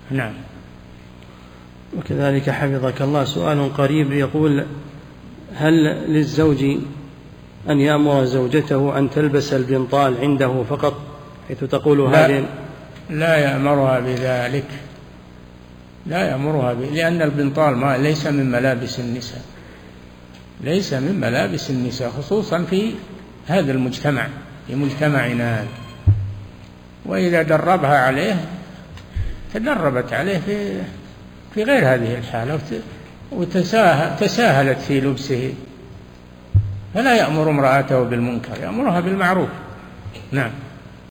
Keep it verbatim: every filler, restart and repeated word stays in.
نعم. وكذلك حفظك الله سؤال قريب يقول: هل للزوج أن يأمر زوجته أن تلبس البنطال عنده فقط، حيث تقول هذه؟ لا يأمرها بذلك، لا يأمرها ب... لأن البنطال ما ليس من ملابس النساء، ليس من ملابس النساء، خصوصا في هذا المجتمع، في مجتمعنا. وإذا دربها عليه تدربت عليه في في غير هذه الحالة وتساهلت في لبسه، فلا يأمر امرأته بالمنكر، يأمرها بالمعروف. نعم.